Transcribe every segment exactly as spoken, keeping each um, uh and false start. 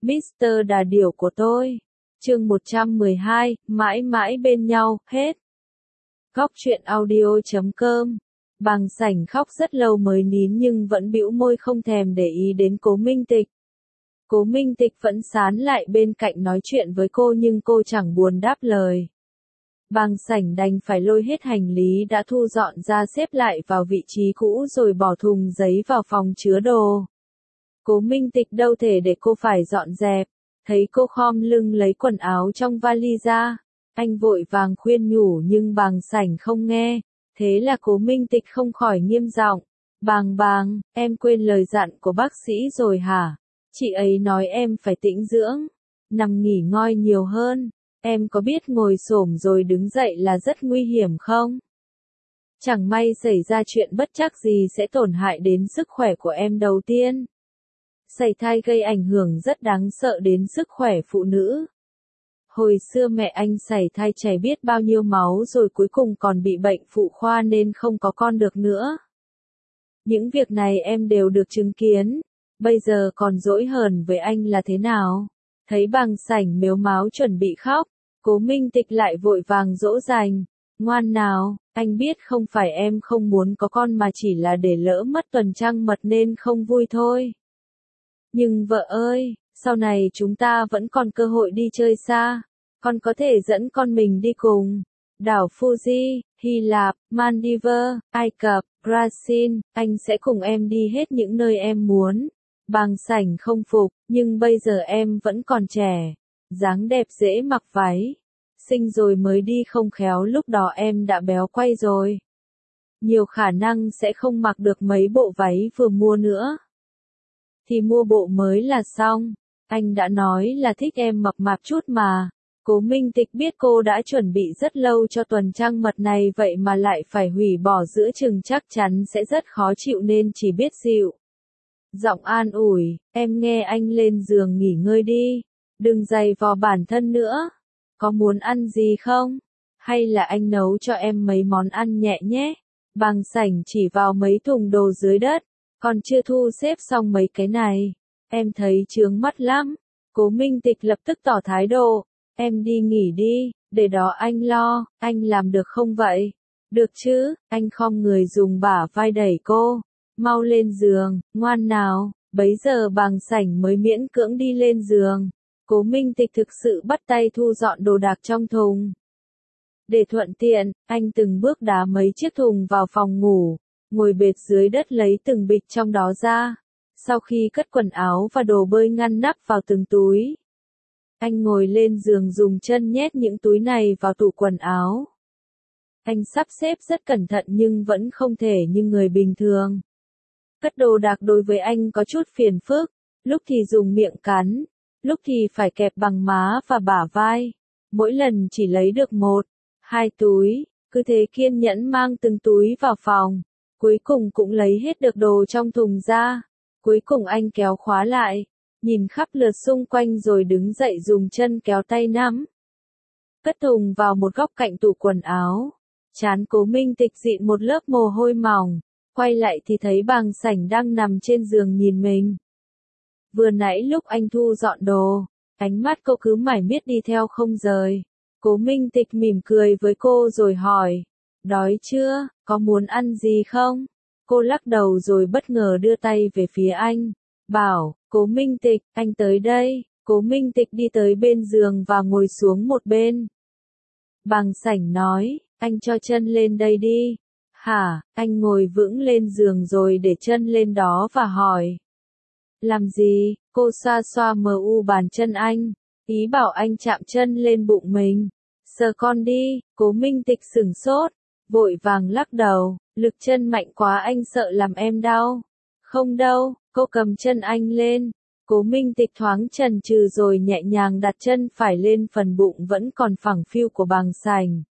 mít tơ Đà Điểu của tôi. Chương một trăm mười hai, mãi mãi bên nhau, hết. Góc truyện audio chấm com. Bàng Sảnh khóc rất lâu mới nín nhưng vẫn bĩu môi không thèm để ý đến Cố Minh Tịch. Cố Minh Tịch vẫn sán lại bên cạnh nói chuyện với cô nhưng cô chẳng buồn đáp lời. Bàng Sảnh đành phải lôi hết hành lý đã thu dọn ra xếp lại vào vị trí cũ rồi bỏ thùng giấy vào phòng chứa đồ. Cố Minh Tịch đâu thể để cô phải dọn dẹp, thấy cô khom lưng lấy quần áo trong vali ra, anh vội vàng khuyên nhủ nhưng Bàng Sảnh không nghe, thế là Cố Minh Tịch không khỏi nghiêm giọng, "Bàng Bàng, em quên lời dặn của bác sĩ rồi hả? Chị ấy nói em phải tĩnh dưỡng, nằm nghỉ ngơi nhiều hơn, em có biết ngồi xổm rồi đứng dậy là rất nguy hiểm không? Chẳng may xảy ra chuyện bất trắc gì sẽ tổn hại đến sức khỏe của em đầu tiên. Sảy thai gây ảnh hưởng rất đáng sợ đến sức khỏe phụ nữ. Hồi xưa mẹ anh sảy thai chảy biết bao nhiêu máu rồi cuối cùng còn bị bệnh phụ khoa nên không có con được nữa. Những việc này em đều được chứng kiến, bây giờ còn dỗi hờn với anh là thế nào?" Thấy Bàng Sảnh mếu máo chuẩn bị khóc, Cố Minh Tịch lại vội vàng dỗ dành, "Ngoan nào, anh biết không phải em không muốn có con mà chỉ là để lỡ mất tuần trăng mật nên không vui thôi. Nhưng vợ ơi, sau này chúng ta vẫn còn cơ hội đi chơi xa, con có thể dẫn con mình đi cùng. Đảo Fuji, Hy Lạp, Maldives, Ai Cập, Brazil, anh sẽ cùng em đi hết những nơi em muốn." Bàng Sảnh không phục, "Nhưng bây giờ em vẫn còn trẻ, dáng đẹp dễ mặc váy. Sinh rồi mới đi không khéo lúc đó em đã béo quay rồi. Nhiều khả năng sẽ không mặc được mấy bộ váy vừa mua nữa. Thì mua bộ mới là xong, anh đã nói là thích em mập mạp chút mà." Cố Minh Tịch biết cô đã chuẩn bị rất lâu cho tuần trăng mật này vậy mà lại phải hủy bỏ giữa chừng chắc chắn sẽ rất khó chịu nên chỉ biết dịu giọng an ủi, "Em nghe anh lên giường nghỉ ngơi đi, đừng giày vò bản thân nữa. Có muốn ăn gì không? Hay là anh nấu cho em mấy món ăn nhẹ nhé." Bàng Sảnh chỉ vào mấy thùng đồ dưới đất, "Còn chưa thu xếp xong mấy cái này, em thấy chướng mắt lắm." Cố Minh Tịch lập tức tỏ thái độ, "Em đi nghỉ đi, để đó anh lo, anh làm được không vậy?" "Được chứ." Anh khom người dùng bả vai đẩy cô, "Mau lên giường, ngoan nào." Bấy giờ Bàng Sảnh mới miễn cưỡng đi lên giường. Cố Minh Tịch thực sự bắt tay thu dọn đồ đạc trong thùng. Để thuận tiện, anh từng bước đá mấy chiếc thùng vào phòng ngủ, ngồi bệt dưới đất lấy từng bịch trong đó ra. Sau khi cất quần áo và đồ bơi ngăn nắp vào từng túi, anh ngồi lên giường dùng chân nhét những túi này vào tủ quần áo. Anh sắp xếp rất cẩn thận nhưng vẫn không thể như người bình thường. Cất đồ đạc đối với anh có chút phiền phức, lúc thì dùng miệng cắn, lúc thì phải kẹp bằng má và bả vai. Mỗi lần chỉ lấy được một, hai túi, cứ thế kiên nhẫn mang từng túi vào phòng. Cuối cùng cũng lấy hết được đồ trong thùng ra. Cuối cùng anh kéo khóa lại, nhìn khắp lượt xung quanh rồi đứng dậy dùng chân kéo tay nắm. Cất thùng vào một góc cạnh tủ quần áo. Trán Cố Minh Tịch dịn một lớp mồ hôi mỏng. Quay lại thì thấy Bàng Sảnh đang nằm trên giường nhìn mình. Vừa nãy lúc anh thu dọn đồ, ánh mắt cô cứ mải miết đi theo không rời. Cố Minh Tịch mỉm cười với cô rồi hỏi, "Đói chưa, có muốn ăn gì không?" Cô lắc đầu rồi bất ngờ đưa tay về phía anh, bảo, "Cố Minh Tịch, anh tới đây." Cố Minh Tịch đi tới bên giường và ngồi xuống một bên. Bàng Sảnh nói, "Anh cho chân lên đây đi." "Hả?" Anh ngồi vững lên giường rồi để chân lên đó và hỏi, "Làm gì?" Cô xoa xoa mờ u bàn chân anh, ý bảo anh chạm chân lên bụng mình. "Sờ con đi." Cố Minh Tịch sửng sốt, vội vàng lắc đầu, "Lực chân mạnh quá anh sợ làm em đau." "Không đâu." Cô cầm chân anh lên. Cố Minh Tịch thoáng chần chừ rồi nhẹ nhàng đặt chân phải lên phần bụng vẫn còn phẳng phiu của Bàng Sảnh.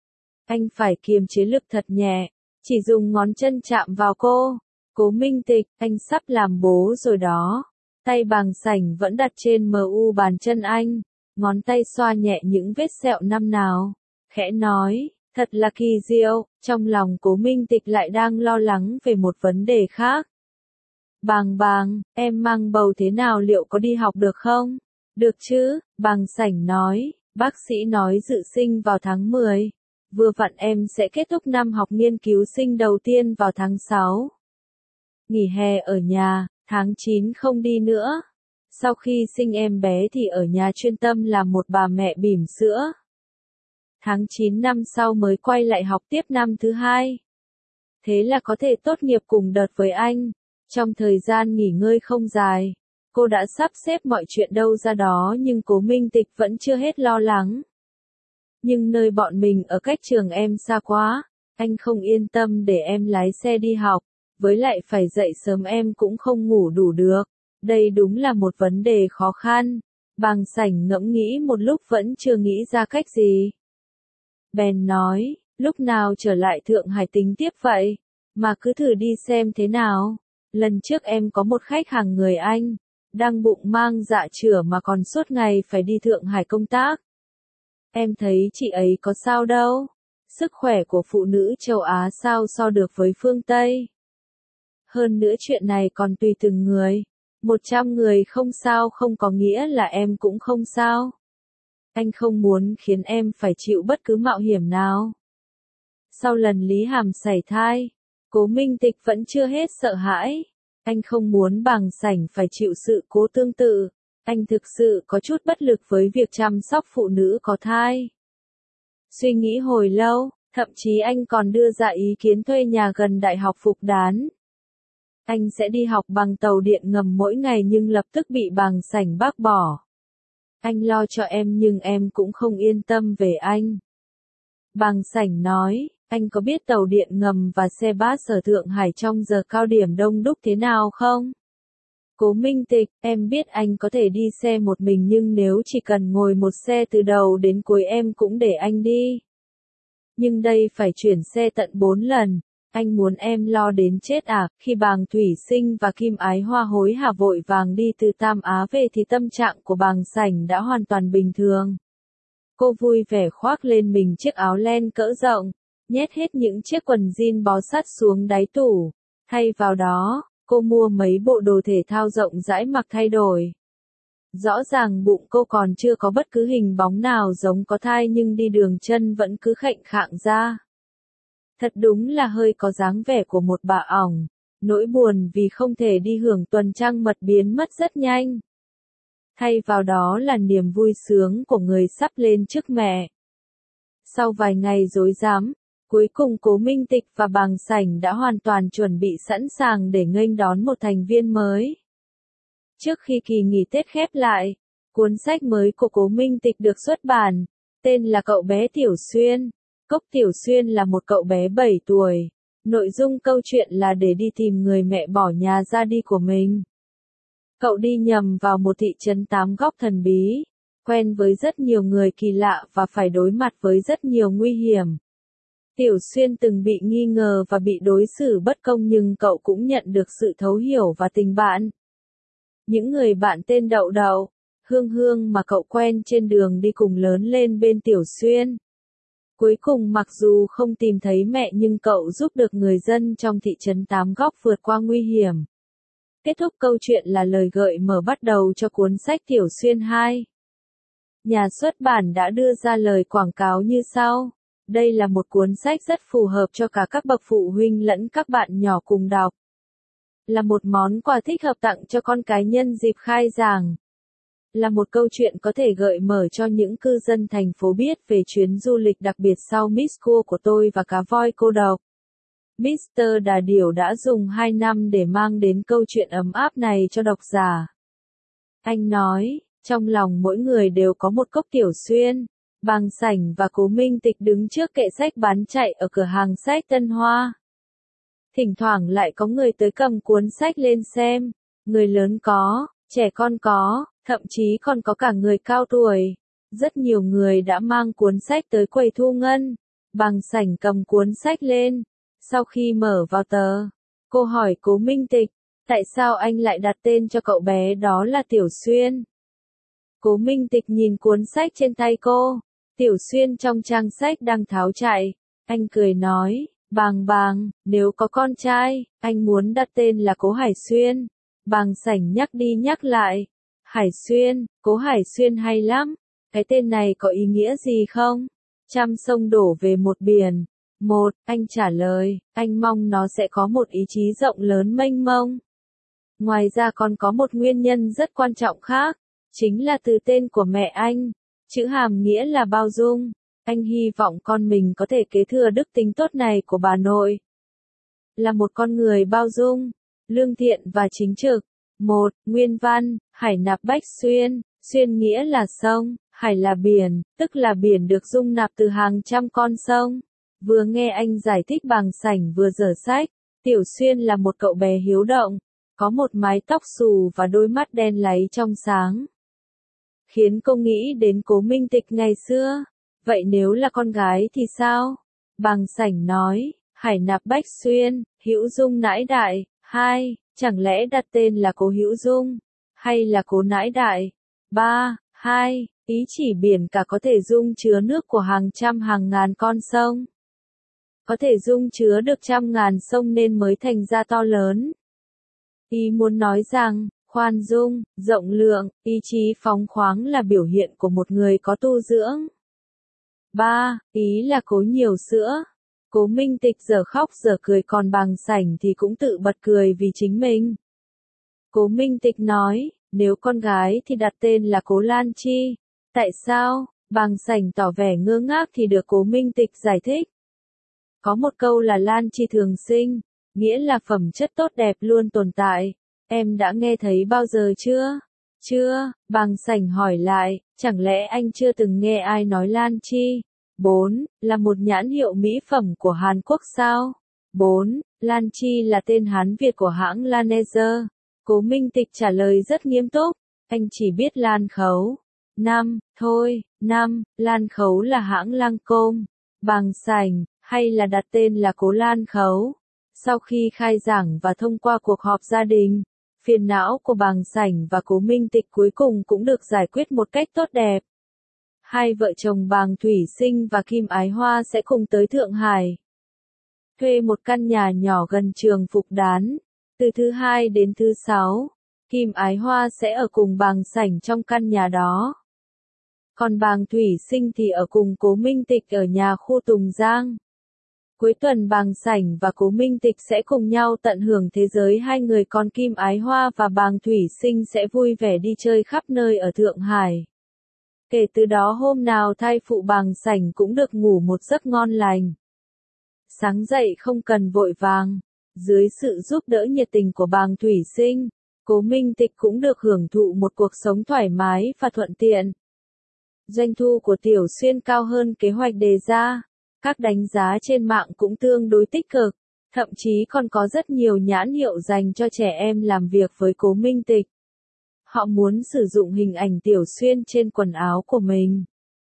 Anh phải kiềm chế lực thật nhẹ, chỉ dùng ngón chân chạm vào cô. "Cố Minh Tịch, anh sắp làm bố rồi đó." Tay Bàng Sảnh vẫn đặt trên mờ u bàn chân anh, ngón tay xoa nhẹ những vết sẹo năm nào, khẽ nói, "Thật là kỳ diệu." Trong lòng Cố Minh Tịch lại đang lo lắng về một vấn đề khác. "Bàng Bàng, em mang bầu thế nào liệu có đi học được không?" Được chứ, Bàng Sảnh nói, bác sĩ nói dự sinh vào tháng mười. Vừa vặn em sẽ kết thúc năm học nghiên cứu sinh đầu tiên vào tháng sáu. Nghỉ hè ở nhà, tháng chín không đi nữa. Sau khi sinh em bé thì ở nhà chuyên tâm làm một bà mẹ bỉm sữa. Tháng chín năm sau mới quay lại học tiếp năm thứ hai. Thế là có thể tốt nghiệp cùng đợt với anh. Trong thời gian nghỉ ngơi không dài, cô đã sắp xếp mọi chuyện đâu ra đó nhưng Cố Minh Tịch vẫn chưa hết lo lắng. Nhưng nơi bọn mình ở cách trường em xa quá, anh không yên tâm để em lái xe đi học, với lại phải dậy sớm em cũng không ngủ đủ được. Đây đúng là một vấn đề khó khăn. Bàng Sảnh ngẫm nghĩ một lúc vẫn chưa nghĩ ra cách gì. Bèn nói, lúc nào trở lại Thượng Hải tính tiếp vậy, mà cứ thử đi xem thế nào. Lần trước em có một khách hàng người Anh, đang bụng mang dạ chửa mà còn suốt ngày phải đi Thượng Hải công tác. Em thấy chị ấy có sao đâu, sức khỏe của phụ nữ châu Á sao so được với phương Tây. Hơn nữa chuyện này còn tùy từng người, một trăm người không sao không có nghĩa là em cũng không sao. Anh không muốn khiến em phải chịu bất cứ mạo hiểm nào. Sau lần Lý Hàm sảy thai, Cố Minh Tịch vẫn chưa hết sợ hãi. Anh không muốn Bàng Sảnh phải chịu sự cố tương tự. Anh thực sự có chút bất lực với việc chăm sóc phụ nữ có thai. Suy nghĩ hồi lâu, thậm chí anh còn đưa ra ý kiến thuê nhà gần Đại học Phục Đán. Anh sẽ đi học bằng tàu điện ngầm mỗi ngày nhưng lập tức bị Bàng Sảnh bác bỏ. Anh lo cho em nhưng em cũng không yên tâm về anh. Bàng Sảnh nói, anh có biết tàu điện ngầm và xe bus ở Thượng Hải trong giờ cao điểm đông đúc thế nào không? Cố Minh Tịch, em biết anh có thể đi xe một mình nhưng nếu chỉ cần ngồi một xe từ đầu đến cuối em cũng để anh đi. Nhưng đây phải chuyển xe tận bốn lần. Anh muốn em lo đến chết à? Khi Bàng Thủy Sinh và Kim Ái Hoa hối hả vội vàng đi từ Tam Á về thì tâm trạng của Bàng Sảnh đã hoàn toàn bình thường. Cô vui vẻ khoác lên mình chiếc áo len cỡ rộng, nhét hết những chiếc quần jean bó sát xuống đáy tủ. Thay vào đó, cô mua mấy bộ đồ thể thao rộng rãi mặc thay đổi. Rõ ràng bụng cô còn chưa có bất cứ hình bóng nào giống có thai nhưng đi đường chân vẫn cứ khệnh khạng ra. Thật đúng là hơi có dáng vẻ của một bà ỏng. Nỗi buồn vì không thể đi hưởng tuần trăng mật biến mất rất nhanh. Thay vào đó là niềm vui sướng của người sắp lên chức mẹ. Sau vài ngày rối rắm, cuối cùng Cố Minh Tịch và Bàng Sảnh đã hoàn toàn chuẩn bị sẵn sàng để nghênh đón một thành viên mới. Trước khi kỳ nghỉ Tết khép lại, cuốn sách mới của Cố Minh Tịch được xuất bản, tên là Cậu bé Tiểu Xuyên. Cốc Tiểu Xuyên là một cậu bé bảy tuổi. Nội dung câu chuyện là để đi tìm người mẹ bỏ nhà ra đi của mình. Cậu đi nhầm vào một thị trấn tám góc thần bí, quen với rất nhiều người kỳ lạ và phải đối mặt với rất nhiều nguy hiểm. Tiểu Xuyên từng bị nghi ngờ và bị đối xử bất công nhưng cậu cũng nhận được sự thấu hiểu và tình bạn. Những người bạn tên Đậu Đậu, Hương Hương mà cậu quen trên đường đi cùng lớn lên bên Tiểu Xuyên. Cuối cùng mặc dù không tìm thấy mẹ nhưng cậu giúp được người dân trong thị trấn Tám Góc vượt qua nguy hiểm. Kết thúc câu chuyện là lời gợi mở bắt đầu cho cuốn sách Tiểu Xuyên hai. Nhà xuất bản đã đưa ra lời quảng cáo như sau. Đây là một cuốn sách rất phù hợp cho cả các bậc phụ huynh lẫn các bạn nhỏ cùng đọc. Là một món quà thích hợp tặng cho con cái nhân dịp khai giảng. Là một câu chuyện có thể gợi mở cho những cư dân thành phố biết về chuyến du lịch đặc biệt sau Miss Cua của tôi và cá voi cô độc. mít tơ Đà Điểu đã dùng hai năm để mang đến câu chuyện ấm áp này cho độc giả. Anh nói, trong lòng mỗi người đều có một cốc Tiểu Xuyên. Bàng Sảnh và Cố Minh Tịch đứng trước kệ sách bán chạy ở cửa hàng sách Tân Hoa. Thỉnh thoảng lại có người tới cầm cuốn sách lên xem. Người lớn có, trẻ con có, thậm chí còn có cả người cao tuổi. Rất nhiều người đã mang cuốn sách tới quầy thu ngân. Bàng Sảnh cầm cuốn sách lên. Sau khi mở vào tờ, cô hỏi Cố Minh Tịch, tại sao anh lại đặt tên cho cậu bé đó là Tiểu Xuyên? Cố Minh Tịch nhìn cuốn sách trên tay cô. Tiểu Xuyên trong trang sách đang tháo chạy. Anh cười nói, Bàng Bàng, nếu có con trai, anh muốn đặt tên là Cố Hải Xuyên. Bàng Sảnh nhắc đi nhắc lại. Hải Xuyên, Cố Hải Xuyên hay lắm. Cái tên này có ý nghĩa gì không? Trăm sông đổ về một biển. Một, anh trả lời, anh mong nó sẽ có một ý chí rộng lớn mênh mông. Ngoài ra còn có một nguyên nhân rất quan trọng khác, chính là từ tên của mẹ anh. Chữ hàm nghĩa là bao dung. Anh hy vọng con mình có thể kế thừa đức tính tốt này của bà nội. Là một con người bao dung, lương thiện và chính trực. Một, nguyên văn, Hải nạp bách xuyên, xuyên nghĩa là sông, hải là biển, tức là biển được dung nạp từ hàng trăm con sông. Vừa nghe anh giải thích Bàng Sảnh vừa dở sách, Tiểu Xuyên là một cậu bé hiếu động, có một mái tóc xù và đôi mắt đen láy trong sáng. Khiến cô nghĩ đến Cố Minh Tịch ngày xưa. Vậy nếu là con gái thì sao? Bàng Sảnh nói, Hải nạp bách xuyên, hữu dung nãi đại. Hai, chẳng lẽ đặt tên là Cố Hữu Dung, hay là Cố nãi đại? Ba, hai, ý chỉ biển cả có thể dung chứa nước của hàng trăm hàng ngàn con sông. Có thể dung chứa được trăm ngàn sông nên mới thành ra to lớn. Ý muốn nói rằng, khoan dung, rộng lượng, ý chí phóng khoáng là biểu hiện của một người có tu dưỡng. Ba, ý là Cố nhiều sữa. Cố Minh Tịch giờ khóc giờ cười, còn Bàng Sảnh thì cũng tự bật cười vì chính mình. Cố Minh Tịch nói, nếu con gái thì đặt tên là Cố Lan Chi. Tại sao? Bàng Sảnh tỏ vẻ ngơ ngác thì được Cố Minh Tịch giải thích. Có một câu là Lan Chi thường sinh, nghĩa là phẩm chất tốt đẹp luôn tồn tại. Em đã nghe thấy bao giờ chưa? Chưa, Bàng Sảnh hỏi lại, chẳng lẽ anh chưa từng nghe ai nói Lan Chi? Bốn, là một nhãn hiệu mỹ phẩm của Hàn Quốc sao? Bốn, Lan Chi là tên Hán Việt của hãng Laneige. Cố Minh Tịch trả lời rất nghiêm túc, anh chỉ biết Lan Khấu. Năm, thôi, năm, Lan Khấu là hãng Lancôme. Bàng Sảnh, hay là đặt tên là Cố Lan Khấu. Sau khi khai giảng và thông qua cuộc họp gia đình, phiền não của Bàng Sảnh và Cố Minh Tịch cuối cùng cũng được giải quyết một cách tốt đẹp. Hai vợ chồng Bàng Thủy Sinh và Kim Ái Hoa sẽ cùng tới Thượng Hải, thuê một căn nhà nhỏ gần trường Phục Đán. Từ thứ hai đến thứ sáu, Kim Ái Hoa sẽ ở cùng Bàng Sảnh trong căn nhà đó. Còn Bàng Thủy Sinh thì ở cùng Cố Minh Tịch ở nhà khu Tùng Giang. Cuối tuần Bàng Sảnh và Cố Minh Tịch sẽ cùng nhau tận hưởng thế giới hai người, còn Kim Ái Hoa và Bàng Thủy Sinh sẽ vui vẻ đi chơi khắp nơi ở Thượng Hải. Kể từ đó hôm nào thai phụ Bàng Sảnh cũng được ngủ một giấc ngon lành. Sáng dậy không cần vội vàng, dưới sự giúp đỡ nhiệt tình của Bàng Thủy Sinh, Cố Minh Tịch cũng được hưởng thụ một cuộc sống thoải mái và thuận tiện. Doanh thu của Tiểu Xuyên cao hơn kế hoạch đề ra, các đánh giá trên mạng cũng tương đối tích cực, thậm chí còn có rất nhiều nhãn hiệu dành cho trẻ em làm việc với Cố Minh Tịch. Họ muốn sử dụng hình ảnh Tiểu Xuyên trên quần áo của mình.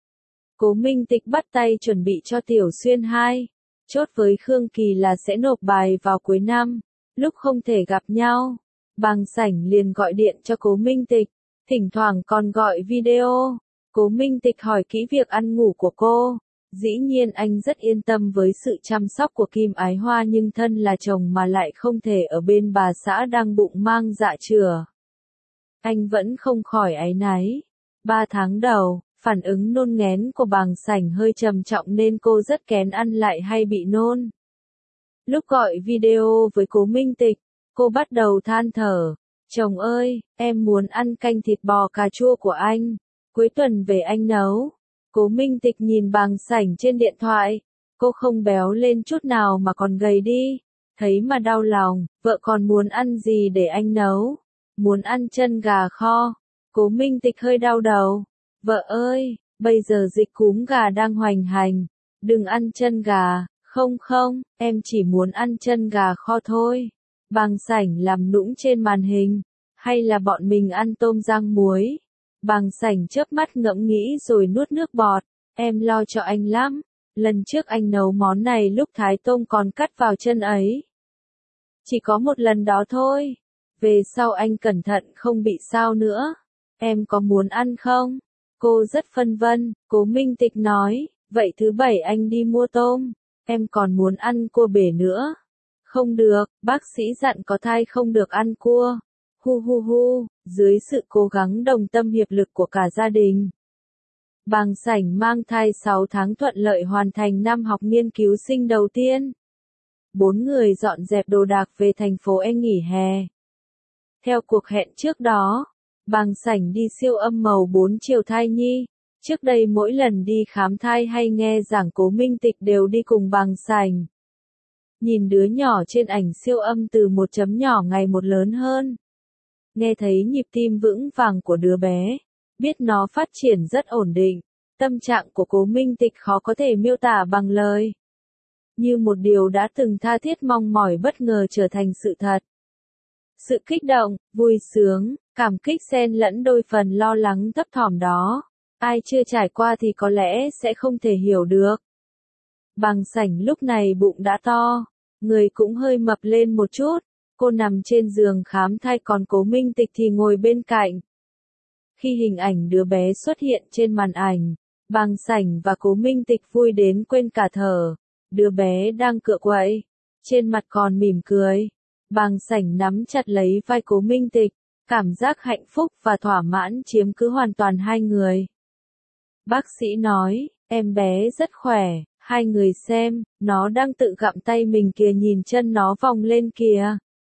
Cố Minh Tịch bắt tay chuẩn bị cho Tiểu Xuyên hai. Chốt với Khương Kỳ là sẽ nộp bài vào cuối năm. Lúc không thể gặp nhau, Bàng Sảnh liền gọi điện cho Cố Minh Tịch, thỉnh thoảng còn gọi video. Cố Minh Tịch hỏi kỹ việc ăn ngủ của cô. Dĩ nhiên anh rất yên tâm với sự chăm sóc của Kim Ái Hoa, nhưng thân là chồng mà lại không thể ở bên bà xã đang bụng mang dạ chửa. Anh vẫn không khỏi áy náy. Ba tháng đầu, phản ứng nôn nghén của Bàng Sảnh hơi trầm trọng nên cô rất kén ăn lại hay bị nôn. Lúc gọi video với Cố Minh Tịch, cô bắt đầu than thở. Chồng ơi, em muốn ăn canh thịt bò cà chua của anh. Cuối tuần về anh nấu. Cố Minh Tịch nhìn Bàng Sảnh trên điện thoại. Cô không béo lên chút nào mà còn gầy đi. Thấy mà đau lòng, vợ còn muốn ăn gì để anh nấu? Muốn ăn chân gà kho. Cố Minh Tịch hơi đau đầu. Vợ ơi, bây giờ dịch cúm gà đang hoành hành. Đừng ăn chân gà. Không không, em chỉ muốn ăn chân gà kho thôi. Bàng Sảnh làm nũng trên màn hình. Hay là bọn mình ăn tôm rang muối? Bàng Sảnh chớp mắt ngẫm nghĩ rồi nuốt nước bọt. Em lo cho anh lắm. Lần trước anh nấu món này lúc thái tôm còn cắt vào chân ấy. Chỉ có một lần đó thôi. Về sau anh cẩn thận không bị sao nữa. Em có muốn ăn không? Cô rất phân vân. Cố Minh Tịch nói, vậy thứ bảy anh đi mua tôm. Em còn muốn ăn cua bể nữa. Không được, bác sĩ dặn có thai không được ăn cua. Hu hu hu, dưới sự cố gắng đồng tâm hiệp lực của cả gia đình, Bàng Sảnh mang thai sáu tháng thuận lợi hoàn thành năm học nghiên cứu sinh đầu tiên. Bốn người dọn dẹp đồ đạc về thành phố E nghỉ hè. Theo cuộc hẹn trước đó, Bàng Sảnh đi siêu âm màu bốn chiều thai nhi. Trước đây mỗi lần đi khám thai hay nghe giảng Cố Minh Tịch đều đi cùng Bàng Sảnh. Nhìn đứa nhỏ trên ảnh siêu âm từ một chấm nhỏ ngày một lớn hơn. Nghe thấy nhịp tim vững vàng của đứa bé, biết nó phát triển rất ổn định. Tâm trạng của Cố Minh Tịch khó có thể miêu tả bằng lời. Như một điều đã từng tha thiết mong mỏi bất ngờ trở thành sự thật. Sự kích động, vui sướng, cảm kích xen lẫn đôi phần lo lắng thấp thỏm đó. Ai chưa trải qua thì có lẽ sẽ không thể hiểu được. Bàng Sảnh lúc này bụng đã to, người cũng hơi mập lên một chút. Cô nằm trên giường khám thai còn Cố Minh Tịch thì ngồi bên cạnh. Khi hình ảnh đứa bé xuất hiện trên màn ảnh, Bàng Sảnh và Cố Minh Tịch vui đến quên cả thở. Đứa bé đang cựa quậy, trên mặt còn mỉm cười. Bàng Sảnh nắm chặt lấy vai Cố Minh Tịch, cảm giác hạnh phúc và thỏa mãn chiếm cứ hoàn toàn hai người. Bác sĩ nói, em bé rất khỏe, hai người xem, nó đang tự gặm tay mình kìa, nhìn chân nó vòng lên kìa.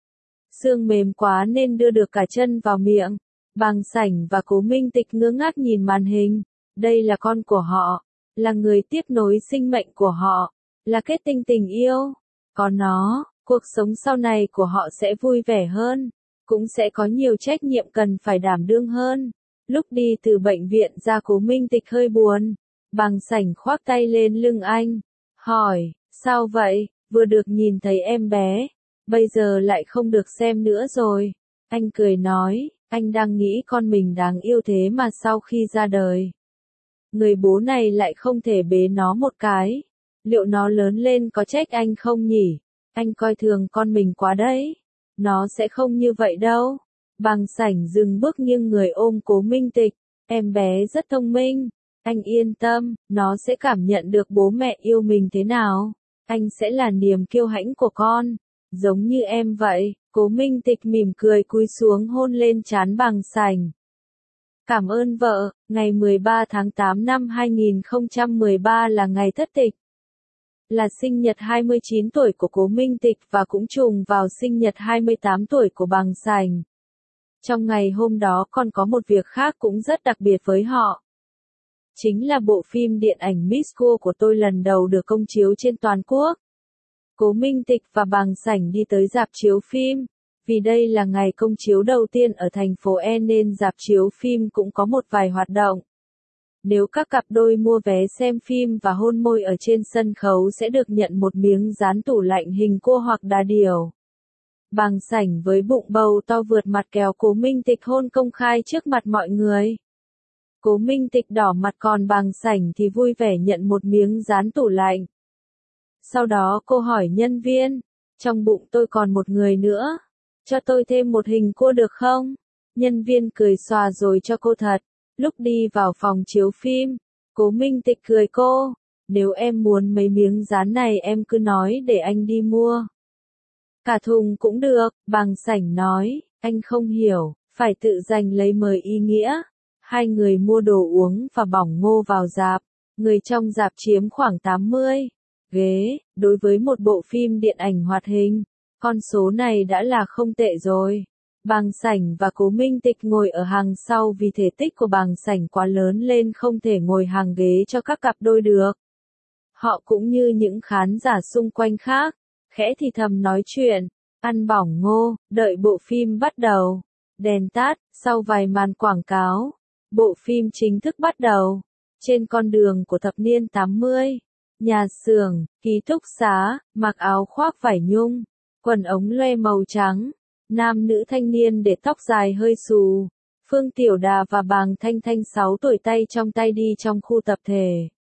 Xương mềm quá nên đưa được cả chân vào miệng. Bàng Sảnh và Cố Minh Tịch ngơ ngác nhìn màn hình. Đây là con của họ, là người tiếp nối sinh mệnh của họ, là kết tinh tình yêu. Có nó, cuộc sống sau này của họ sẽ vui vẻ hơn, cũng sẽ có nhiều trách nhiệm cần phải đảm đương hơn. Lúc đi từ bệnh viện ra Cố Minh Tịch hơi buồn. Bàng Sảnh khoác tay lên lưng anh, hỏi, sao vậy, vừa được nhìn thấy em bé, bây giờ lại không được xem nữa rồi. Anh cười nói, anh đang nghĩ con mình đáng yêu thế mà sau khi ra đời, người bố này lại không thể bế nó một cái. Liệu nó lớn lên có trách anh không nhỉ? Anh coi thường con mình quá đấy. Nó sẽ không như vậy đâu. Bàng Sảnh dừng bước nghiêng người ôm Cố Minh Tịch. Em bé rất thông minh. Anh yên tâm, nó sẽ cảm nhận được bố mẹ yêu mình thế nào. Anh sẽ là niềm kiêu hãnh của con. Giống như em vậy. Cố Minh Tịch mỉm cười cúi xuống hôn lên trán Bàng Sảnh. Cảm ơn vợ, ngày mười ba tháng tám năm hai nghìn không trăm mười ba là ngày thất tịch. Là sinh nhật hai mươi chín tuổi của Cố Minh Tịch và cũng trùng vào sinh nhật hai mươi tám tuổi của Bàng Sảnh. Trong ngày hôm đó còn có một việc khác cũng rất đặc biệt với họ. Chính là bộ phim điện ảnh Miss World của tôi lần đầu được công chiếu trên toàn quốc. Cố Minh Tịch và Bàng Sảnh đi tới rạp chiếu phim. Vì đây là ngày công chiếu đầu tiên ở thành phố E nên rạp chiếu phim cũng có một vài hoạt động. Nếu các cặp đôi mua vé xem phim và hôn môi ở trên sân khấu sẽ được nhận một miếng dán tủ lạnh hình cua hoặc đà điểu. Bàng Sảnh với bụng bầu to vượt mặt kéo Cố Minh Tịch hôn công khai trước mặt mọi người. Cố Minh Tịch đỏ mặt còn Bàng Sảnh thì vui vẻ nhận một miếng dán tủ lạnh. Sau đó cô hỏi nhân viên, trong bụng tôi còn một người nữa, cho tôi thêm một hình cua được không? Nhân viên cười xòa rồi cho cô thật. Lúc đi vào phòng chiếu phim, Cố Minh Tịch cười cô, nếu em muốn mấy miếng dán này em cứ nói để anh đi mua. Cả thùng cũng được, Bàng Sảnh nói, anh không hiểu, phải tự giành lấy mời ý nghĩa. Hai người mua đồ uống và bỏng ngô vào rạp, người trong rạp chiếm khoảng tám mươi ghế, đối với một bộ phim điện ảnh hoạt hình, con số này đã là không tệ rồi. Bàng Sảnh và Cố Minh Tịch ngồi ở hàng sau vì thể tích của Bàng Sảnh quá lớn lên không thể ngồi hàng ghế cho các cặp đôi được. Họ cũng như những khán giả xung quanh khác, khẽ thì thầm nói chuyện, ăn bỏng ngô, đợi bộ phim bắt đầu. Đèn tắt, sau vài màn quảng cáo, bộ phim chính thức bắt đầu. Trên con đường của thập niên tám mươi, nhà xưởng, ký túc xá, mặc áo khoác vải nhung, quần ống loe màu trắng. Nam nữ thanh niên để tóc dài hơi xù. Phương Tiểu Đà và Bàng Thanh Thanh sáu tuổi tay trong tay đi trong khu tập thể.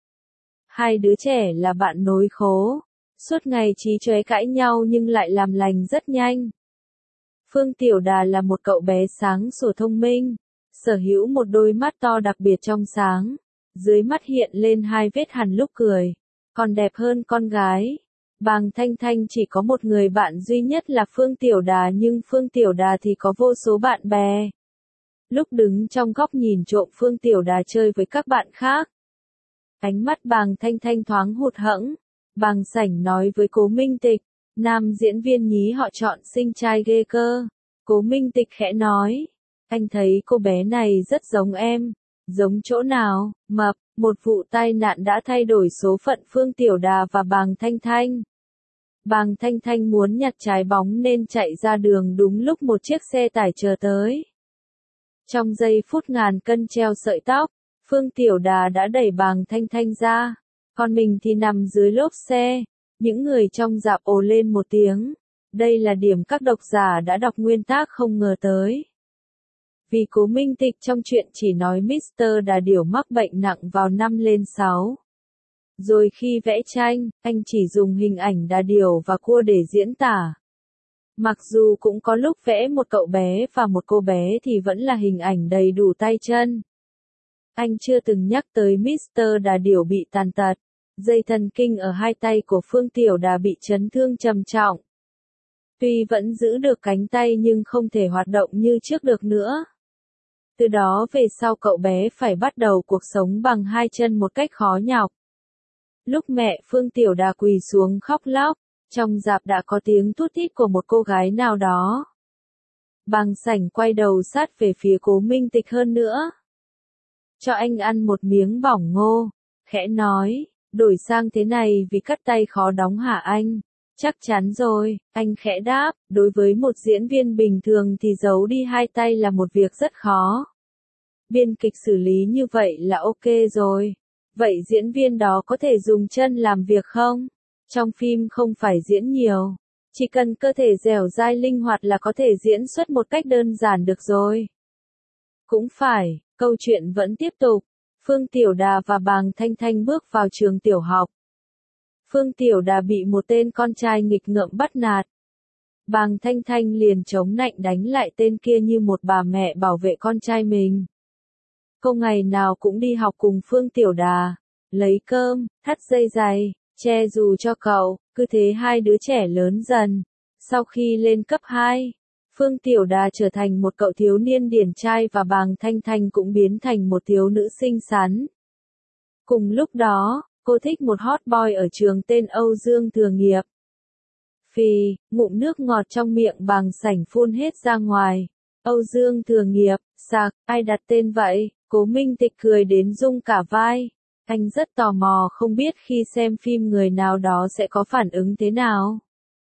Hai đứa trẻ là bạn nối khố. Suốt ngày chí chóe cãi nhau nhưng lại làm lành rất nhanh. Phương Tiểu Đà là một cậu bé sáng sủa thông minh, sở hữu một đôi mắt to đặc biệt trong sáng. Dưới mắt hiện lên hai vết hằn lúc cười, còn đẹp hơn con gái. Bàng Thanh Thanh chỉ có một người bạn duy nhất là Phương Tiểu Đà nhưng Phương Tiểu Đà thì có vô số bạn bè. Lúc đứng trong góc nhìn trộm Phương Tiểu Đà chơi với các bạn khác. Ánh mắt Bàng Thanh Thanh thoáng hụt hẫng. Bàng Sảnh nói với Cố Minh Tịch, nam diễn viên nhí họ chọn xinh trai ghê cơ. Cố Minh Tịch khẽ nói, anh thấy cô bé này rất giống em. Giống chỗ nào? Mập. Một vụ tai nạn đã thay đổi số phận Phương Tiểu Đà và Bàng Thanh Thanh. Bàng Thanh Thanh muốn nhặt trái bóng nên chạy ra đường đúng lúc một chiếc xe tải chờ tới. Trong giây phút ngàn cân treo sợi tóc, Phương Tiểu Đà đã đẩy Bàng Thanh Thanh ra, còn mình thì nằm dưới lốp xe. Những người trong rạp ồ lên một tiếng. Đây là điểm các độc giả đã đọc nguyên tác không ngờ tới. Vì Cố Minh Tịch trong chuyện chỉ nói mít tơ Đà Điểu mắc bệnh nặng vào năm lên sáu. Rồi khi vẽ tranh, anh chỉ dùng hình ảnh đà điểu và cua để diễn tả. Mặc dù cũng có lúc vẽ một cậu bé và một cô bé thì vẫn là hình ảnh đầy đủ tay chân. Anh chưa từng nhắc tới mít tơ Đà Điểu bị tàn tật. Dây thần kinh ở hai tay của Phương Tiểu Đà bị chấn thương trầm trọng. Tuy vẫn giữ được cánh tay nhưng không thể hoạt động như trước được nữa. Từ đó về sau cậu bé phải bắt đầu cuộc sống bằng hai chân một cách khó nhọc. Lúc mẹ Phương Tiểu Đà quỳ xuống khóc lóc, trong rạp đã có tiếng thút thít của một cô gái nào đó. Bàng Sảnh quay đầu sát về phía Cố Minh Tịch hơn nữa. Cho anh ăn một miếng bỏng ngô, khẽ nói, đổi sang thế này vì cắt tay khó đóng hả anh? Chắc chắn rồi, anh khẽ đáp, đối với một diễn viên bình thường thì giấu đi hai tay là một việc rất khó. Biên kịch xử lý như vậy là ok rồi. Vậy diễn viên đó có thể dùng chân làm việc không? Trong phim không phải diễn nhiều. Chỉ cần cơ thể dẻo dai linh hoạt là có thể diễn xuất một cách đơn giản được rồi. Cũng phải, câu chuyện vẫn tiếp tục. Phương Tiểu Đà và Bàng Thanh Thanh bước vào trường tiểu học. Phương Tiểu Đà bị một tên con trai nghịch ngợm bắt nạt. Bàng Thanh Thanh liền chống nạnh đánh lại tên kia như một bà mẹ bảo vệ con trai mình. Cô ngày nào cũng đi học cùng Phương Tiểu Đà, lấy cơm, thắt dây giày, che dù cho cậu, cứ thế hai đứa trẻ lớn dần. Sau khi lên cấp hai, Phương Tiểu Đà trở thành một cậu thiếu niên điển trai và Bàng Thanh Thanh cũng biến thành một thiếu nữ xinh xắn. Cùng lúc đó, cô thích một hot boy ở trường tên Âu Dương Thừa Nghiệp. Phì, ngụm nước ngọt trong miệng Bàng Sảnh phun hết ra ngoài. Âu Dương Thừa Nghiệp, sạc, ai đặt tên vậy? Cố Minh Tịch cười đến rung cả vai. Anh rất tò mò không biết khi xem phim người nào đó sẽ có phản ứng thế nào.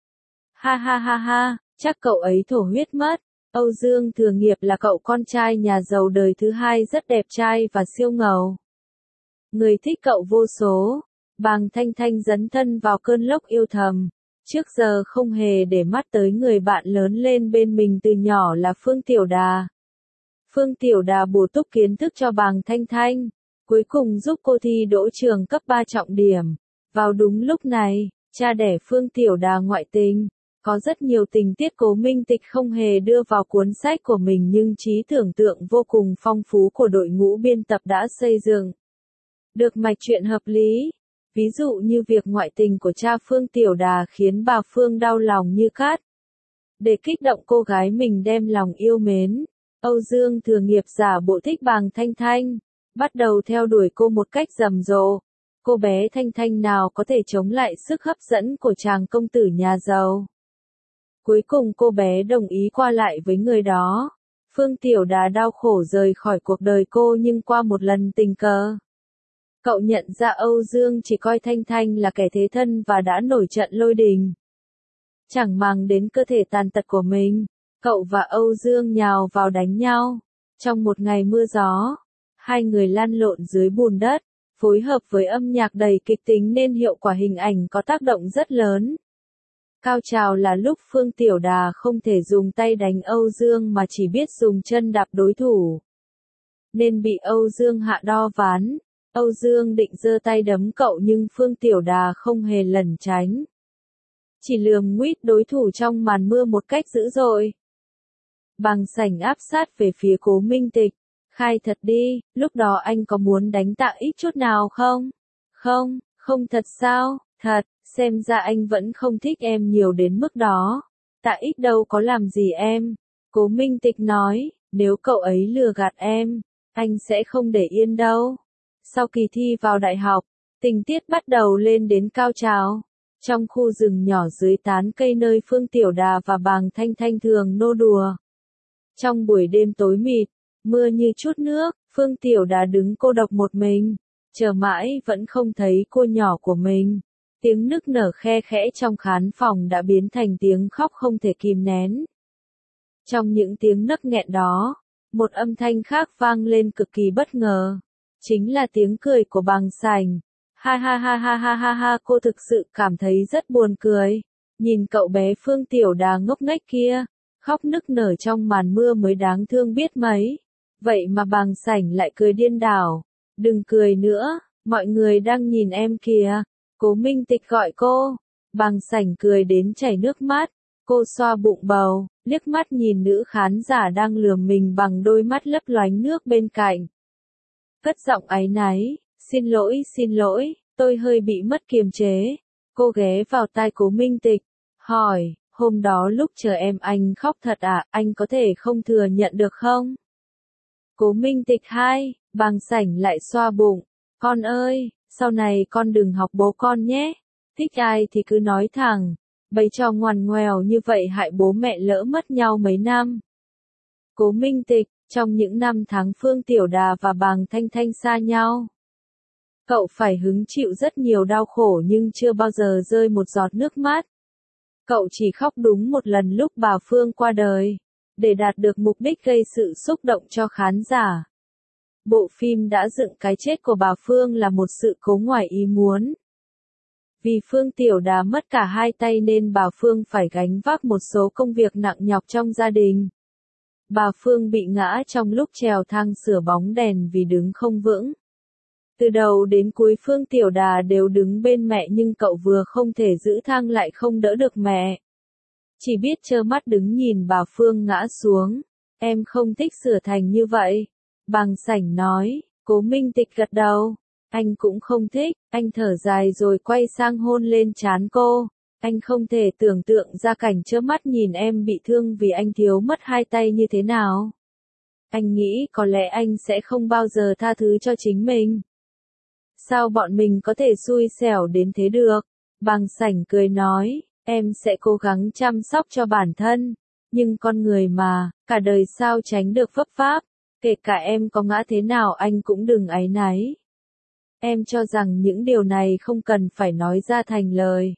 Ha ha ha ha, chắc cậu ấy thổ huyết mất. Âu Dương Thừa Nghiệp là cậu con trai nhà giàu đời thứ hai rất đẹp trai và siêu ngầu. Người thích cậu vô số. Bàng Thanh Thanh dấn thân vào cơn lốc yêu thầm. Trước giờ không hề để mắt tới người bạn lớn lên bên mình từ nhỏ là Phương Tiểu Đà. Phương Tiểu Đà bổ túc kiến thức cho Bàng Thanh Thanh, cuối cùng giúp cô thi đỗ trường cấp ba trọng điểm. Vào đúng lúc này, cha đẻ Phương Tiểu Đà ngoại tình. Có rất nhiều tình tiết Cố Minh Tịch không hề đưa vào cuốn sách của mình nhưng trí tưởng tượng vô cùng phong phú của đội ngũ biên tập đã xây dựng được mạch truyện hợp lý. Ví dụ như việc ngoại tình của cha Phương Tiểu Đà khiến bà Phương đau lòng như cát. Để kích động cô gái mình đem lòng yêu mến, Âu Dương Thừa Nghiệp giả bộ thích Bàng Thanh Thanh, bắt đầu theo đuổi cô một cách rầm rộ. Cô bé Thanh Thanh nào có thể chống lại sức hấp dẫn của chàng công tử nhà giàu. Cuối cùng cô bé đồng ý qua lại với người đó. Phương Tiểu Đà đau khổ rời khỏi cuộc đời cô nhưng qua một lần tình cờ, cậu nhận ra Âu Dương chỉ coi Thanh Thanh là kẻ thế thân và đã nổi trận lôi đình. Chẳng màng đến cơ thể tàn tật của mình, cậu và Âu Dương nhào vào đánh nhau. Trong một ngày mưa gió, hai người lăn lộn dưới bùn đất, phối hợp với âm nhạc đầy kịch tính nên hiệu quả hình ảnh có tác động rất lớn. Cao trào là lúc Phương Tiểu Đà không thể dùng tay đánh Âu Dương mà chỉ biết dùng chân đạp đối thủ. Nên bị Âu Dương hạ đo ván. Âu Dương định giơ tay đấm cậu nhưng Phương Tiểu Đà không hề lẩn tránh. Chỉ lườm nguýt đối thủ trong màn mưa một cách dữ dội. Bàng Sảnh áp sát về phía Cố Minh Tịch. Khai thật đi, lúc đó anh có muốn đánh Tạ Ích chút nào không? Không, không thật sao? Thật, xem ra anh vẫn không thích em nhiều đến mức đó. Tạ Ích đâu có làm gì em. Cố Minh Tịch nói, nếu cậu ấy lừa gạt em, anh sẽ không để yên đâu. Sau kỳ thi vào đại học, tình tiết bắt đầu lên đến cao trào. Trong khu rừng nhỏ dưới tán cây nơi Phương Tiểu Đà và Bàng Thanh Thanh thường nô đùa. Trong buổi đêm tối mịt, mưa như chút nước, Phương Tiểu Đà đứng cô độc một mình, chờ mãi vẫn không thấy cô nhỏ của mình. Tiếng nức nở khe khẽ trong khán phòng đã biến thành tiếng khóc không thể kìm nén. Trong những tiếng nấc nghẹn đó, một âm thanh khác vang lên cực kỳ bất ngờ. Chính là tiếng cười của Bàng Sảnh. Ha ha ha ha ha ha ha, cô thực sự cảm thấy rất buồn cười. Nhìn cậu bé Phương Tiểu Đà ngốc nghếch kia, khóc nức nở trong màn mưa mới đáng thương biết mấy. Vậy mà Bàng Sảnh lại cười điên đảo. Đừng cười nữa, mọi người đang nhìn em kìa. Cố Minh Tịch gọi cô. Bàng Sảnh cười đến chảy nước mắt. Cô xoa bụng bầu, liếc mắt nhìn nữ khán giả đang lườm mình bằng đôi mắt lấp loánh nước bên cạnh. Cất giọng áy náy, xin lỗi xin lỗi, tôi hơi bị mất kiềm chế. Cô ghé vào tai Cố Minh Tịch, hỏi, hôm đó lúc chờ em anh khóc thật à, anh có thể không thừa nhận được không? Cố Minh Tịch hai, Bàng Sảnh lại xoa bụng, con ơi, sau này con đừng học bố con nhé, thích ai thì cứ nói thẳng, bày trò ngoằn ngoèo như vậy hại bố mẹ lỡ mất nhau mấy năm. Cố Minh Tịch, trong những năm tháng Phương Tiểu Đà và Bàng Thanh Thanh xa nhau, cậu phải hứng chịu rất nhiều đau khổ nhưng chưa bao giờ rơi một giọt nước mắt. Cậu chỉ khóc đúng một lần lúc bà Phương qua đời, để đạt được mục đích gây sự xúc động cho khán giả. Bộ phim đã dựng cái chết của bà Phương là một sự cố ngoài ý muốn. Vì Phương Tiểu Đà mất cả hai tay nên bà Phương phải gánh vác một số công việc nặng nhọc trong gia đình. Bà Phương bị ngã trong lúc trèo thang sửa bóng đèn vì đứng không vững. Từ đầu đến cuối Phương Tiểu Đà đều đứng bên mẹ nhưng cậu vừa không thể giữ thang lại không đỡ được mẹ. Chỉ biết trơ mắt đứng nhìn bà Phương ngã xuống. Em không thích sửa thành như vậy. Bàng Sảnh nói, Cố Minh Tịch gật đầu. Anh cũng không thích, anh thở dài rồi quay sang hôn lên trán cô. Anh không thể tưởng tượng ra cảnh trơ mắt nhìn em bị thương vì anh thiếu mất hai tay như thế nào. Anh nghĩ có lẽ anh sẽ không bao giờ tha thứ cho chính mình. Sao bọn mình có thể xui xẻo đến thế được? Bàng Sảnh cười nói, em sẽ cố gắng chăm sóc cho bản thân. Nhưng con người mà, cả đời sao tránh được vấp váp. Kể cả em có ngã thế nào anh cũng đừng áy náy. Em cho rằng những điều này không cần phải nói ra thành lời.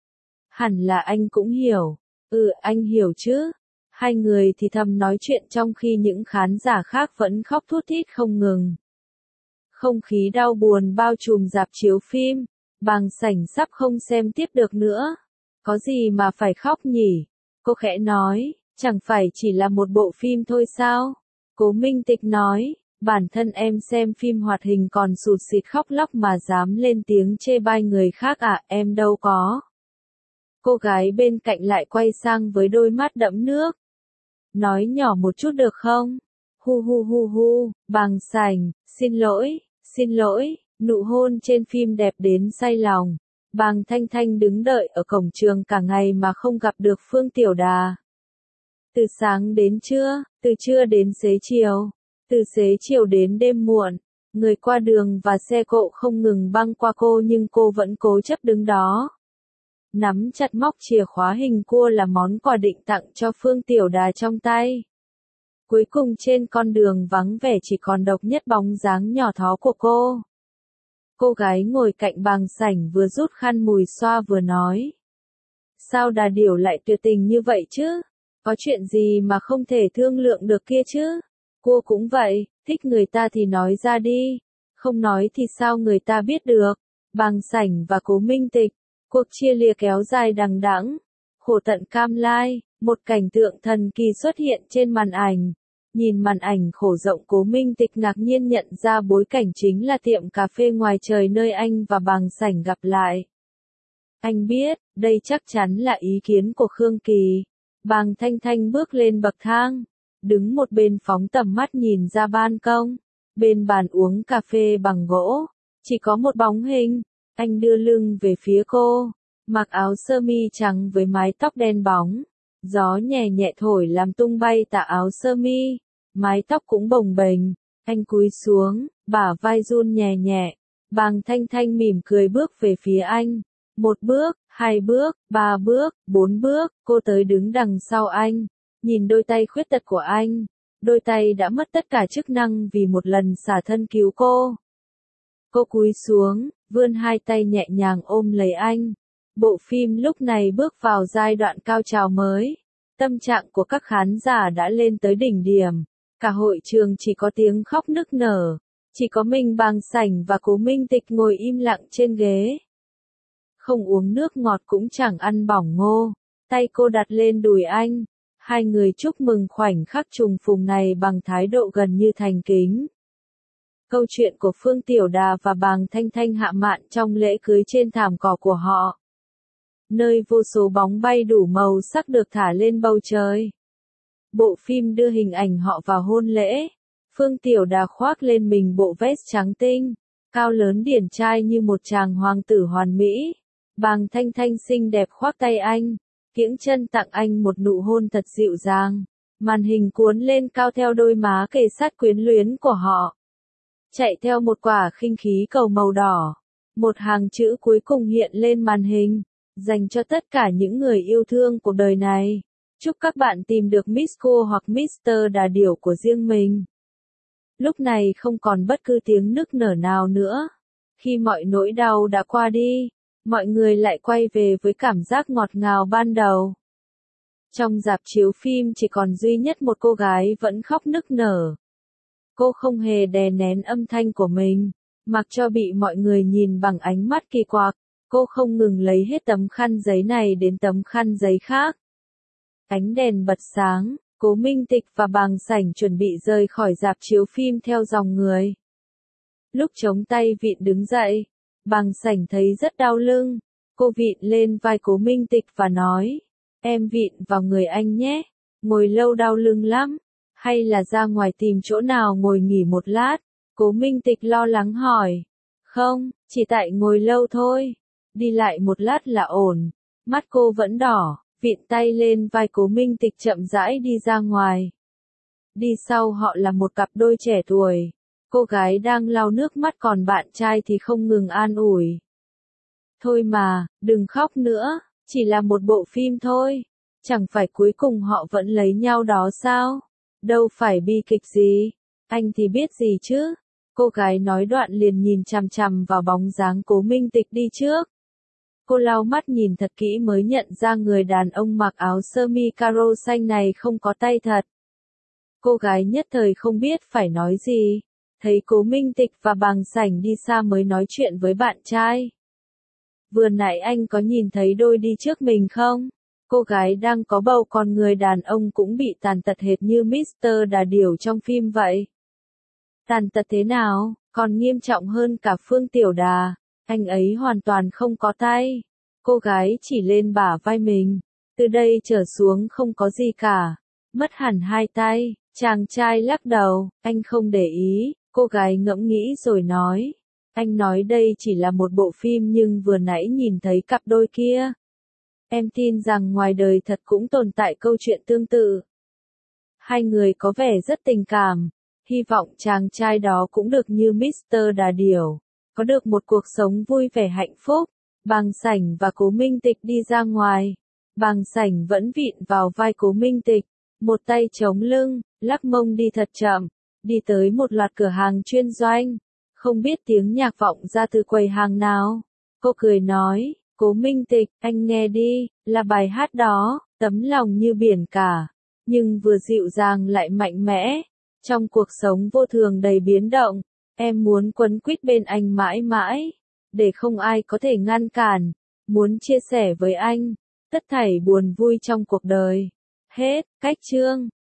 Hẳn là anh cũng hiểu. Ừ, anh hiểu chứ. Hai người thì thầm nói chuyện trong khi những khán giả khác vẫn khóc thút thít không ngừng. Không khí đau buồn bao trùm rạp chiếu phim. Bàng Sảnh sắp không xem tiếp được nữa. Có gì mà phải khóc nhỉ? Cô khẽ nói, chẳng phải chỉ là một bộ phim thôi sao? Cố Minh Tịch nói, bản thân em xem phim hoạt hình còn sụt sịt khóc lóc mà dám lên tiếng chê bai người khác à, em đâu có. Cô gái bên cạnh lại quay sang với đôi mắt đẫm nước. Nói nhỏ một chút được không? Hu hu hu hu, Bàng Sảnh, xin lỗi, xin lỗi, nụ hôn trên phim đẹp đến say lòng. Bàng Thanh Thanh đứng đợi ở cổng trường cả ngày mà không gặp được Phương Tiểu Đà. Từ sáng đến trưa, từ trưa đến xế chiều, từ xế chiều đến đêm muộn, người qua đường và xe cộ không ngừng băng qua cô nhưng cô vẫn cố chấp đứng đó. Nắm chặt móc chìa khóa hình cua là món quà định tặng cho Phương Tiểu Đà trong tay. Cuối cùng trên con đường vắng vẻ chỉ còn độc nhất bóng dáng nhỏ thó của cô. Cô gái ngồi cạnh Bàng Sảnh vừa rút khăn mùi xoa vừa nói. Sao Đà Điểu lại tuyệt tình như vậy chứ? Có chuyện gì mà không thể thương lượng được kia chứ? Cô cũng vậy, thích người ta thì nói ra đi. Không nói thì sao người ta biết được? Bàng Sảnh và Cố Minh Tịch. Cuộc chia lìa kéo dài đằng đẵng. Khổ tận cam lai, một cảnh tượng thần kỳ xuất hiện trên màn ảnh. Nhìn màn ảnh khổ rộng Cố Minh Tịch ngạc nhiên nhận ra bối cảnh chính là tiệm cà phê ngoài trời nơi anh và Bàng Sảnh gặp lại. Anh biết, đây chắc chắn là ý kiến của Khương Kỳ. Bàng Thanh Thanh bước lên bậc thang, đứng một bên phóng tầm mắt nhìn ra ban công. Bên bàn uống cà phê bằng gỗ, chỉ có một bóng hình. Anh đưa lưng về phía cô, mặc áo sơ mi trắng với mái tóc đen bóng. Gió nhẹ nhẹ thổi làm tung bay tà áo sơ mi, mái tóc cũng bồng bềnh. Anh cúi xuống, bả vai run nhẹ nhẹ. Bàng Thanh Thanh mỉm cười bước về phía anh. Một bước, hai bước, ba bước, bốn bước, cô tới đứng đằng sau anh. Nhìn đôi tay khuyết tật của anh. Đôi tay đã mất tất cả chức năng vì một lần xả thân cứu cô. Cô cúi xuống, vươn hai tay nhẹ nhàng ôm lấy anh. Bộ phim lúc này bước vào giai đoạn cao trào mới. Tâm trạng của các khán giả đã lên tới đỉnh điểm. Cả hội trường chỉ có tiếng khóc nức nở. Chỉ có mình Bàng Sảnh và Cố Minh Tịch ngồi im lặng trên ghế. Không uống nước ngọt cũng chẳng ăn bỏng ngô. Tay cô đặt lên đùi anh. Hai người chúc mừng khoảnh khắc trùng phùng này bằng thái độ gần như thành kính. Câu chuyện của Phương Tiểu Đà và Bàng Thanh Thanh hạ mạn trong lễ cưới trên thảm cỏ của họ. Nơi vô số bóng bay đủ màu sắc được thả lên bầu trời. Bộ phim đưa hình ảnh họ vào hôn lễ. Phương Tiểu Đà khoác lên mình bộ vest trắng tinh, cao lớn điển trai như một chàng hoàng tử hoàn mỹ. Bàng Thanh Thanh xinh đẹp khoác tay anh, kiễng chân tặng anh một nụ hôn thật dịu dàng. Màn hình cuốn lên cao theo đôi má kề sát quyến luyến của họ. Chạy theo một quả khinh khí cầu màu đỏ. Một hàng chữ cuối cùng hiện lên màn hình, dành cho tất cả những người yêu thương cuộc đời này. Chúc các bạn tìm được Miss Cô hoặc Mister Đà Điểu của riêng mình. Lúc này không còn bất cứ tiếng nức nở nào nữa. Khi mọi nỗi đau đã qua đi, mọi người lại quay về với cảm giác ngọt ngào ban đầu. Trong rạp chiếu phim chỉ còn duy nhất một cô gái vẫn khóc nức nở. Cô không hề đè nén âm thanh của mình, mặc cho bị mọi người nhìn bằng ánh mắt kỳ quặc. Cô không ngừng lấy hết tấm khăn giấy này đến tấm khăn giấy khác. Ánh đèn bật sáng, Cố Minh Tịch và Bàng Sảnh chuẩn bị rời khỏi rạp chiếu phim theo dòng người. Lúc chống tay vịn đứng dậy, Bàng Sảnh thấy rất đau lưng. Cô vịn lên vai Cố Minh Tịch và nói, em vịn vào người anh nhé, ngồi lâu đau lưng lắm, hay là ra ngoài tìm chỗ nào ngồi nghỉ một lát? Cố Minh Tịch lo lắng hỏi, không, chỉ tại ngồi lâu thôi, đi lại một lát là ổn. Mắt cô vẫn đỏ. Vịn tay lên vai Cố Minh Tịch chậm rãi đi ra ngoài. Đi sau họ là một cặp đôi trẻ tuổi. Cô gái đang lau nước mắt còn bạn trai thì không ngừng an ủi. Thôi mà, đừng khóc nữa, chỉ là một bộ phim thôi. Chẳng phải cuối cùng họ vẫn lấy nhau đó sao? Đâu phải bi kịch gì. Anh thì biết gì chứ? Cô gái nói đoạn liền nhìn chằm chằm vào bóng dáng Cố Minh Tịch đi trước. Cô lau mắt nhìn thật kỹ mới nhận ra người đàn ông mặc áo sơ mi caro xanh này không có tay thật. Cô gái nhất thời không biết phải nói gì. Thấy Cố Minh Tịch và Bàng Sảnh đi xa mới nói chuyện với bạn trai. Vừa nãy anh có nhìn thấy đôi đi trước mình không? Cô gái đang có bầu còn người đàn ông cũng bị tàn tật hệt như Mister Đà Điểu trong phim vậy. Tàn tật thế nào, còn nghiêm trọng hơn cả Phương Tiểu Đà. Anh ấy hoàn toàn không có tay. Cô gái chỉ lên bả vai mình. Từ đây trở xuống không có gì cả. Mất hẳn hai tay. Chàng trai lắc đầu. Anh không để ý. Cô gái ngẫm nghĩ rồi nói. Anh nói đây chỉ là một bộ phim nhưng vừa nãy nhìn thấy cặp đôi kia. Em tin rằng ngoài đời thật cũng tồn tại câu chuyện tương tự. Hai người có vẻ rất tình cảm. Hy vọng chàng trai đó cũng được như Mister Đà Điểu. Có được một cuộc sống vui vẻ hạnh phúc. Bàng Sảnh và Cố Minh Tịch đi ra ngoài. Bàng Sảnh vẫn vịn vào vai Cố Minh Tịch. Một tay chống lưng, lắc mông đi thật chậm. Đi tới một loạt cửa hàng chuyên doanh. Không biết tiếng nhạc vọng ra từ quầy hàng nào. Cô cười nói, Cố Minh Tịch, anh nghe đi, là bài hát đó, tấm lòng như biển cả. Nhưng vừa dịu dàng lại mạnh mẽ. Trong cuộc sống vô thường đầy biến động. Em muốn quấn quýt bên anh mãi mãi, để không ai có thể ngăn cản, muốn chia sẻ với anh, tất thảy buồn vui trong cuộc đời. Hết, cách chương.